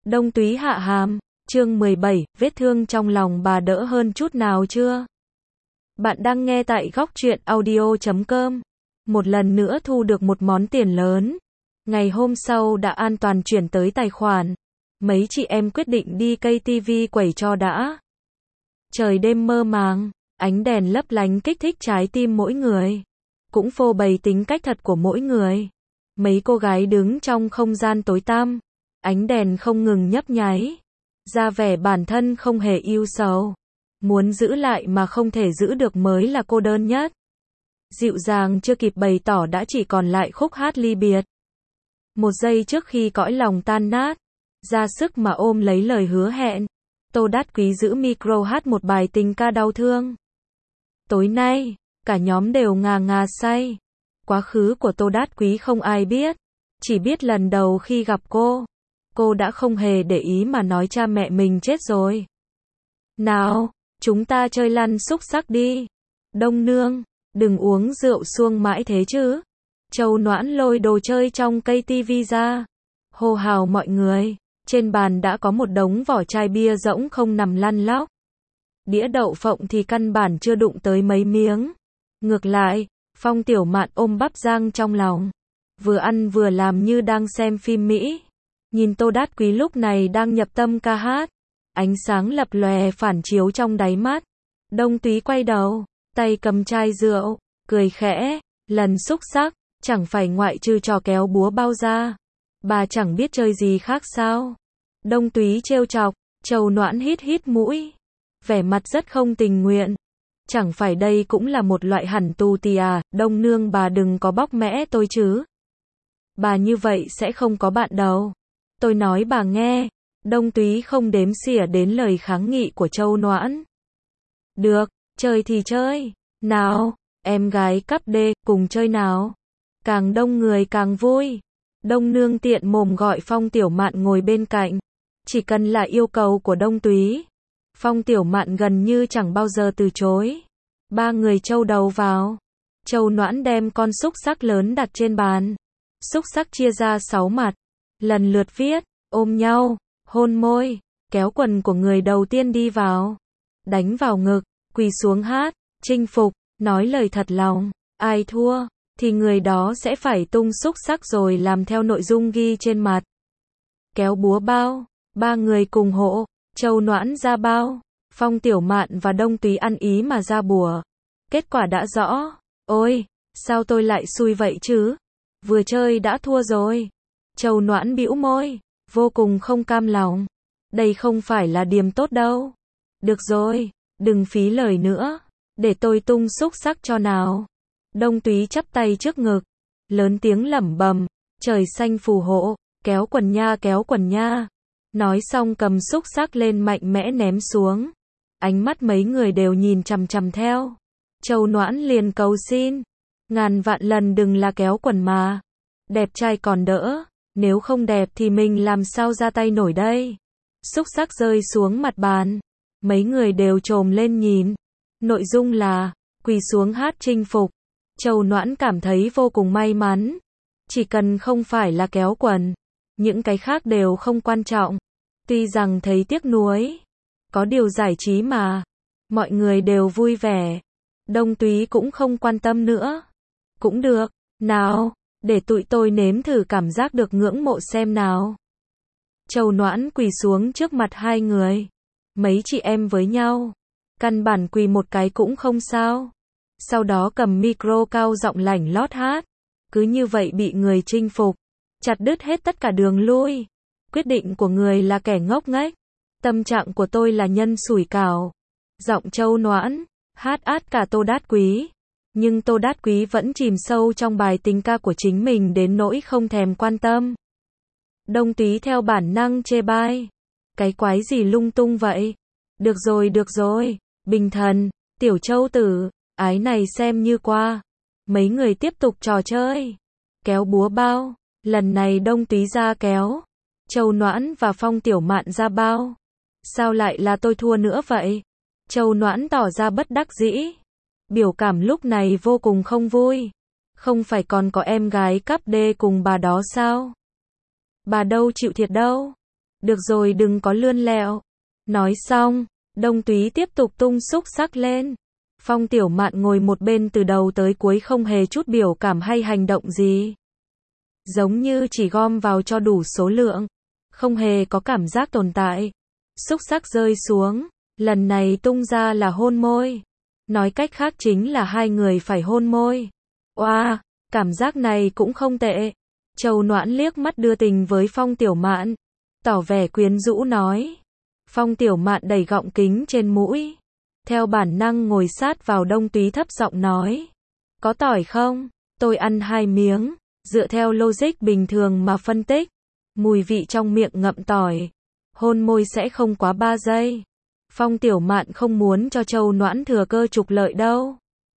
Đông Túy hạ hàm, chương 17, vết thương trong lòng bà đỡ hơn chút nào chưa? Bạn đang nghe tại góc truyện audio.com. Một lần nữa thu được một món tiền lớn. Ngày hôm sau đã an toàn chuyển tới tài khoản. Mấy chị em quyết định đi cây tivi quẩy cho đã. Trời đêm mơ màng, ánh đèn lấp lánh kích thích trái tim mỗi người. Cũng phô bày tính cách thật của mỗi người. Mấy cô gái đứng trong không gian tối tăm. Ánh đèn không ngừng nhấp nháy. Ra vẻ bản thân không hề yêu sầu. Muốn giữ lại mà không thể giữ được mới là cô đơn nhất. Dịu dàng chưa kịp bày tỏ đã chỉ còn lại khúc hát ly biệt. Một giây trước khi cõi lòng tan nát. Ra sức mà ôm lấy lời hứa hẹn. Tô Đát Quý giữ micro hát một bài tình ca đau thương. Tối nay, cả nhóm đều ngà ngà say. Quá khứ của Tô Đát Quý không ai biết. Chỉ biết lần đầu khi gặp cô đã không hề để ý mà nói cha mẹ mình chết rồi. Nào, chúng ta chơi lăn xúc xắc đi. Đông nương, đừng uống rượu suông mãi thế chứ. Châu Noãn lôi đồ chơi trong cây tivi ra. Hô hào mọi người. Trên bàn đã có một đống vỏ chai bia rỗng không nằm lăn lóc. Đĩa đậu phộng thì căn bản chưa đụng tới mấy miếng. Ngược lại, Phong Tiểu Mạn ôm bắp rang trong lòng. Vừa ăn vừa làm như đang xem phim Mỹ. Nhìn Tô Đát Quý lúc này đang nhập tâm ca hát. Ánh sáng lập lòe phản chiếu trong đáy mắt. Đông Túy quay đầu, tay cầm chai rượu, cười khẽ, lần xúc xắc, chẳng phải ngoại trừ trò kéo búa bao ra. Bà chẳng biết chơi gì khác sao? Đông Túy trêu chọc, Châu Noãn hít hít mũi. Vẻ mặt rất không tình nguyện. Chẳng phải đây cũng là một loại hẳn tù tì à, Đông nương bà đừng có bóc mẽ tôi chứ. Bà như vậy sẽ không có bạn đâu. Tôi nói bà nghe. Đông Túy không đếm xỉa đến lời kháng nghị của Châu Noãn. Được, chơi thì chơi. Nào, em gái cắp đê, cùng chơi nào. Càng đông người càng vui. Đông nương tiện mồm gọi Phong Tiểu Mạn ngồi bên cạnh. Chỉ cần là yêu cầu của Đông Túy. Phong Tiểu Mạn gần như chẳng bao giờ từ chối. Ba người châu đầu vào. Châu Noãn đem con xúc xắc lớn đặt trên bàn. Xúc xắc chia ra 6 mặt. Lần lượt viết, ôm nhau, hôn môi, kéo quần của người đầu tiên đi vào. Đánh vào ngực, quỳ xuống hát, chinh phục, nói lời thật lòng. Ai thua, thì người đó sẽ phải tung xúc xắc rồi làm theo nội dung ghi trên mặt. Kéo búa bao, ba người cùng hộ. Châu Noãn ra bao, Phong Tiểu Mạn và Đông Túy ăn ý mà ra bùa. Kết quả đã rõ. Ôi, sao tôi lại xui vậy chứ? Vừa chơi đã thua rồi. Châu Noãn bĩu môi, vô cùng không cam lòng. Đây không phải là điểm tốt đâu. Được rồi, đừng phí lời nữa. Để tôi tung xúc xắc cho nào. Đông Túy chắp tay trước ngực. Lớn tiếng lẩm bẩm, trời xanh phù hộ, kéo quần nha kéo quần nha. Nói xong cầm xúc xắc lên mạnh mẽ ném xuống. Ánh mắt mấy người đều nhìn chằm chằm theo. Châu Noãn liền cầu xin. Ngàn vạn lần đừng là kéo quần mà. Đẹp trai còn đỡ. Nếu không đẹp thì mình làm sao ra tay nổi đây. Xúc xắc rơi xuống mặt bàn. Mấy người đều trồm lên nhìn. Nội dung là quỳ xuống hát chinh phục. Châu Noãn cảm thấy vô cùng may mắn. Chỉ cần không phải là kéo quần. Những cái khác đều không quan trọng. Tuy rằng thấy tiếc nuối. Có điều giải trí mà. Mọi người đều vui vẻ. Đông Túy cũng không quan tâm nữa. Cũng được. Nào, để tụi tôi nếm thử cảm giác được ngưỡng mộ xem nào. Châu Noãn quỳ xuống trước mặt hai người. Mấy chị em với nhau. Căn bản quỳ một cái cũng không sao. Sau đó cầm micro cao giọng lảnh lót hát. Cứ như vậy bị người chinh phục. Chặt đứt hết tất cả đường lui. Quyết định của người là kẻ ngốc nghếch. Tâm trạng của tôi là nhân sủi cảo. Giọng Châu Noãn, hát át cả Tô Đát Quý. Nhưng Tô Đát Quý vẫn chìm sâu trong bài tình ca của chính mình đến nỗi không thèm quan tâm. Đông Túy theo bản năng chê bai. Cái quái gì lung tung vậy? Được rồi, Bình Thần, Tiểu Châu Tử, ái này xem như qua. Mấy người tiếp tục trò chơi. Kéo búa bao, lần này Đông Túy ra kéo. Châu Noãn và Phong Tiểu Mạn ra bao. Sao lại là tôi thua nữa vậy? Châu Noãn tỏ ra bất đắc dĩ. Biểu cảm lúc này vô cùng không vui. Không phải còn có em gái cắp đê cùng bà đó sao? Bà đâu chịu thiệt đâu. Được rồi đừng có lươn lẹo. Nói xong, Đông Túy tiếp tục tung xúc xắc lên. Phong Tiểu Mạn ngồi một bên từ đầu tới cuối không hề chút biểu cảm hay hành động gì. Giống như chỉ gom vào cho đủ số lượng. Không hề có cảm giác tồn tại. Xúc xắc rơi xuống. Lần này tung ra là hôn môi. Nói cách khác chính là hai người phải hôn môi. Oa, cảm giác này cũng không tệ. Châu Noãn liếc mắt đưa tình với Phong Tiểu Mạn. Tỏ vẻ quyến rũ nói. Phong Tiểu Mạn đẩy gọng kính trên mũi. Theo bản năng ngồi sát vào Đông Túy thấp giọng nói. Có tỏi không? Tôi ăn 2 miếng. Dựa theo logic bình thường mà phân tích. Mùi vị trong miệng ngậm tỏi. Hôn môi sẽ không quá 3 giây. Phong Tiểu Mạn không muốn cho Châu Noãn thừa cơ trục lợi đâu.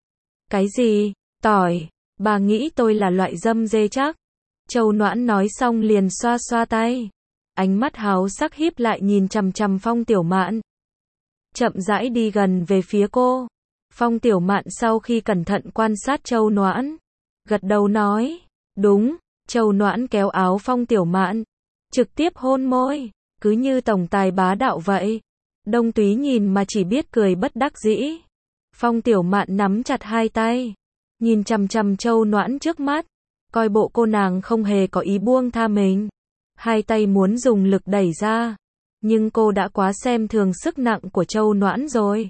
Cái gì? Tỏi? Bà nghĩ tôi là loại dâm dê chắc? Châu Noãn nói xong liền xoa xoa tay. Ánh mắt háo sắc híp lại nhìn chằm chằm Phong Tiểu Mạn. Chậm rãi đi gần về phía cô. Phong Tiểu Mạn sau khi cẩn thận quan sát Châu Noãn, gật đầu nói. Đúng. Châu Noãn kéo áo Phong Tiểu Mạn. Trực tiếp hôn môi. Cứ như tổng tài bá đạo vậy. Đông Túy nhìn mà chỉ biết cười bất đắc dĩ. Phong Tiểu Mạn nắm chặt hai tay. Nhìn chằm chằm Châu Noãn trước mắt. Coi bộ cô nàng không hề có ý buông tha mình. Hai tay muốn dùng lực đẩy ra. Nhưng cô đã quá xem thường sức nặng của Châu Noãn rồi.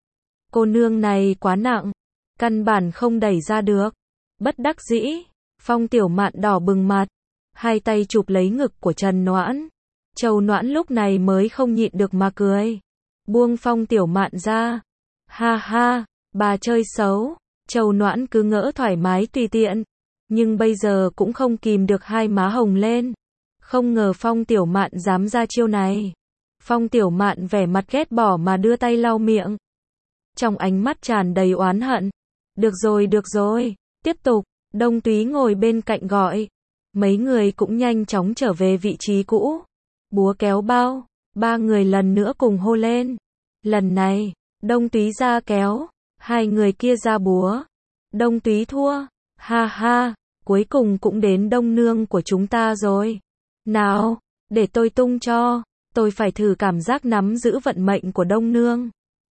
Cô nương này quá nặng. Căn bản không đẩy ra được. Bất đắc dĩ. Phong Tiểu Mạn đỏ bừng mặt. Hai tay chụp lấy ngực của Trần Noãn. Châu Noãn lúc này mới không nhịn được mà cười. Buông Phong Tiểu Mạn ra. Ha ha, bà chơi xấu. Châu Noãn cứ ngỡ thoải mái tùy tiện. Nhưng bây giờ cũng không kìm được hai má hồng lên. Không ngờ Phong Tiểu Mạn dám ra chiêu này. Phong Tiểu Mạn vẻ mặt ghét bỏ mà đưa tay lau miệng. Trong ánh mắt tràn đầy oán hận. Được rồi, tiếp tục. Đông Túy ngồi bên cạnh gọi. Mấy người cũng nhanh chóng trở về vị trí cũ. Búa kéo bao. 3 người lần nữa cùng hô lên. Lần này, Đông Túy ra kéo. 2 người kia ra búa. Đông Túy thua. Ha ha, cuối cùng cũng đến đông nương của chúng ta rồi. Nào, để tôi tung cho. Tôi phải thử cảm giác nắm giữ vận mệnh của đông nương.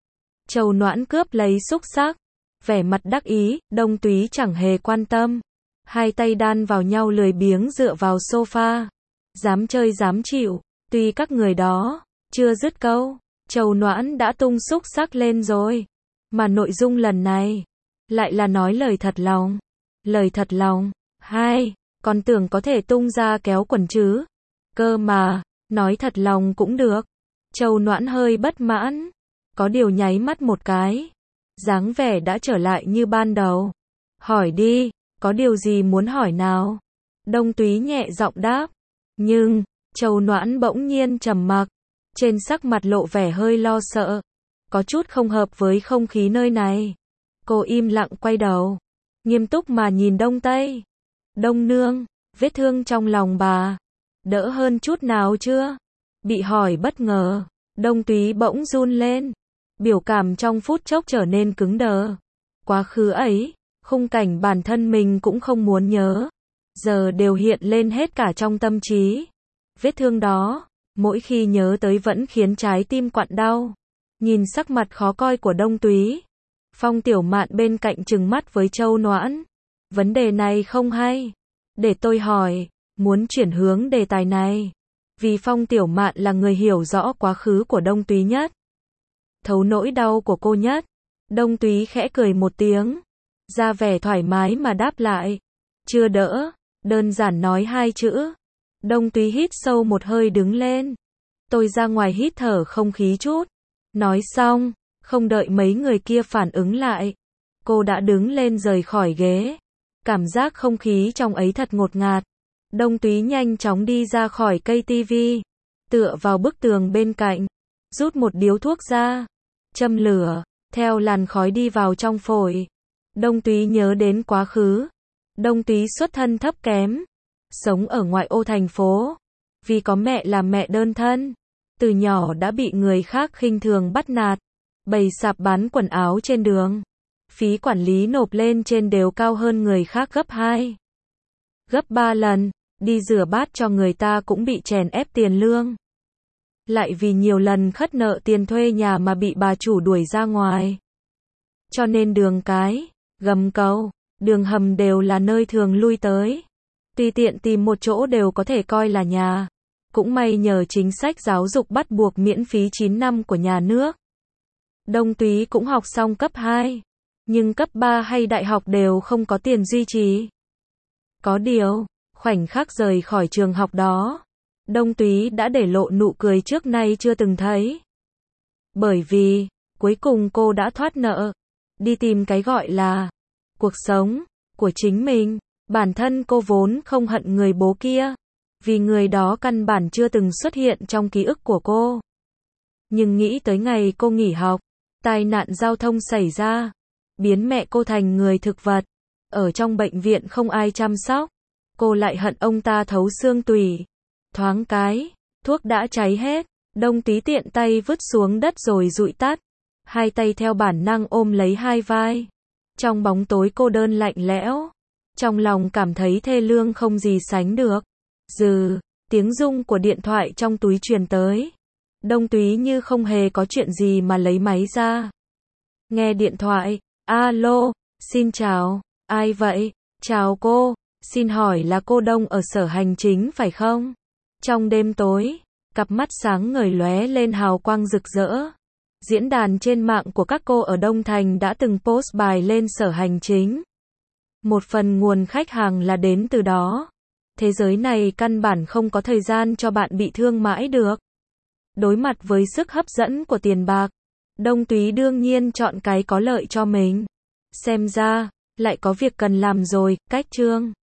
Châu Noãn cướp lấy xúc xắc. Vẻ mặt đắc ý, Đông Túy chẳng hề quan tâm. Hai tay đan vào nhau lười biếng dựa vào sofa. Dám chơi dám chịu. Tuy các người đó chưa dứt câu, Châu Noãn đã tung xúc xắc lên rồi. Mà nội dung lần này lại là nói lời thật lòng. Lời thật lòng. Hai, còn tưởng có thể tung ra kéo quần chứ. Cơ mà, nói thật lòng cũng được. Châu Noãn hơi bất mãn. Có điều nháy mắt một cái. Dáng vẻ đã trở lại như ban đầu. Hỏi đi, có điều gì muốn hỏi nào? Đông Túy nhẹ giọng đáp. Nhưng, Châu Noãn bỗng nhiên trầm mặc. Trên sắc mặt lộ vẻ hơi lo sợ. Có chút không hợp với không khí nơi này. Cô im lặng quay đầu. Nghiêm túc mà nhìn Đông Tây. Đông nương, vết thương trong lòng bà đỡ hơn chút nào chưa? Bị hỏi bất ngờ, Đông Túy bỗng run lên. Biểu cảm trong phút chốc trở nên cứng đờ. Quá khứ ấy, khung cảnh bản thân mình cũng không muốn nhớ. Giờ đều hiện lên hết cả trong tâm trí. Vết thương đó, mỗi khi nhớ tới vẫn khiến trái tim quặn đau. Nhìn sắc mặt khó coi của Đông Túy, Phong Tiểu Mạn bên cạnh trừng mắt với Châu Noãn. Vấn đề này không hay. Để tôi hỏi, muốn chuyển hướng đề tài này. Vì Phong Tiểu Mạn là người hiểu rõ quá khứ của Đông Túy nhất. Thấu nỗi đau của cô nhất. Đông Túy khẽ cười một tiếng. Ra vẻ thoải mái mà đáp lại. Chưa đỡ, đơn giản nói 2 chữ. Đông Túy hít sâu một hơi đứng lên. Tôi ra ngoài hít thở không khí chút. Nói xong, không đợi mấy người kia phản ứng lại. Cô đã đứng lên rời khỏi ghế. Cảm giác không khí trong ấy thật ngột ngạt. Đông Túy nhanh chóng đi ra khỏi cây tivi. Tựa vào bức tường bên cạnh. Rút một điếu thuốc ra. Châm lửa. Theo làn khói đi vào trong phổi. Đông Túy nhớ đến quá khứ. Đông Túy xuất thân thấp kém. Sống ở ngoại ô thành phố. Vì có mẹ là mẹ đơn thân. Từ nhỏ đã bị người khác khinh thường bắt nạt. Bày sạp bán quần áo trên đường. Phí quản lý nộp lên trên đều cao hơn người khác gấp 2. Gấp 3 lần. Đi rửa bát cho người ta cũng bị chèn ép tiền lương. lại vì nhiều lần khất nợ tiền thuê nhà mà bị bà chủ đuổi ra ngoài. Cho nên đường cái, gầm cầu, đường hầm đều là nơi thường lui tới. Tùy tiện tìm một chỗ đều có thể coi là nhà. Cũng may nhờ chính sách giáo dục bắt buộc miễn phí 9 năm của nhà nước. Đông Túy cũng học xong cấp 2, nhưng cấp 3 hay đại học đều không có tiền duy trì. Có điều, khoảnh khắc rời khỏi trường học đó, Đông Túy đã để lộ nụ cười trước nay chưa từng thấy. Bởi vì, cuối cùng cô đã thoát nợ, đi tìm cái gọi là cuộc sống của chính mình. Bản thân cô vốn không hận người bố kia, vì người đó căn bản chưa từng xuất hiện trong ký ức của cô. Nhưng nghĩ tới ngày cô nghỉ học, tai nạn giao thông xảy ra, biến mẹ cô thành người thực vật, ở trong bệnh viện không ai chăm sóc, cô lại hận ông ta thấu xương tủy. Thoáng cái, thuốc đã cháy hết, Đông Túy tiện tay vứt xuống đất rồi dụi tắt, hai tay theo bản năng ôm lấy hai vai. Trong bóng tối cô đơn lạnh lẽo, trong lòng cảm thấy thê lương không gì sánh được. Tiếng rung của điện thoại trong túi truyền tới. Đông Túy như không hề có chuyện gì mà lấy máy ra. Nghe điện thoại, alo, xin chào, ai vậy? Chào cô, xin hỏi là cô Đông ở sở hành chính phải không? Trong đêm tối, cặp mắt sáng ngời lóe lên hào quang rực rỡ. Diễn đàn trên mạng của các cô ở Đông Thành đã từng post bài lên sở hành chính. Một phần nguồn khách hàng là đến từ đó. Thế giới này căn bản không có thời gian cho bạn bị thương mãi được. Đối mặt với sức hấp dẫn của tiền bạc, Đông Túy đương nhiên chọn cái có lợi cho mình. Xem ra, lại có việc cần làm rồi, cách chương.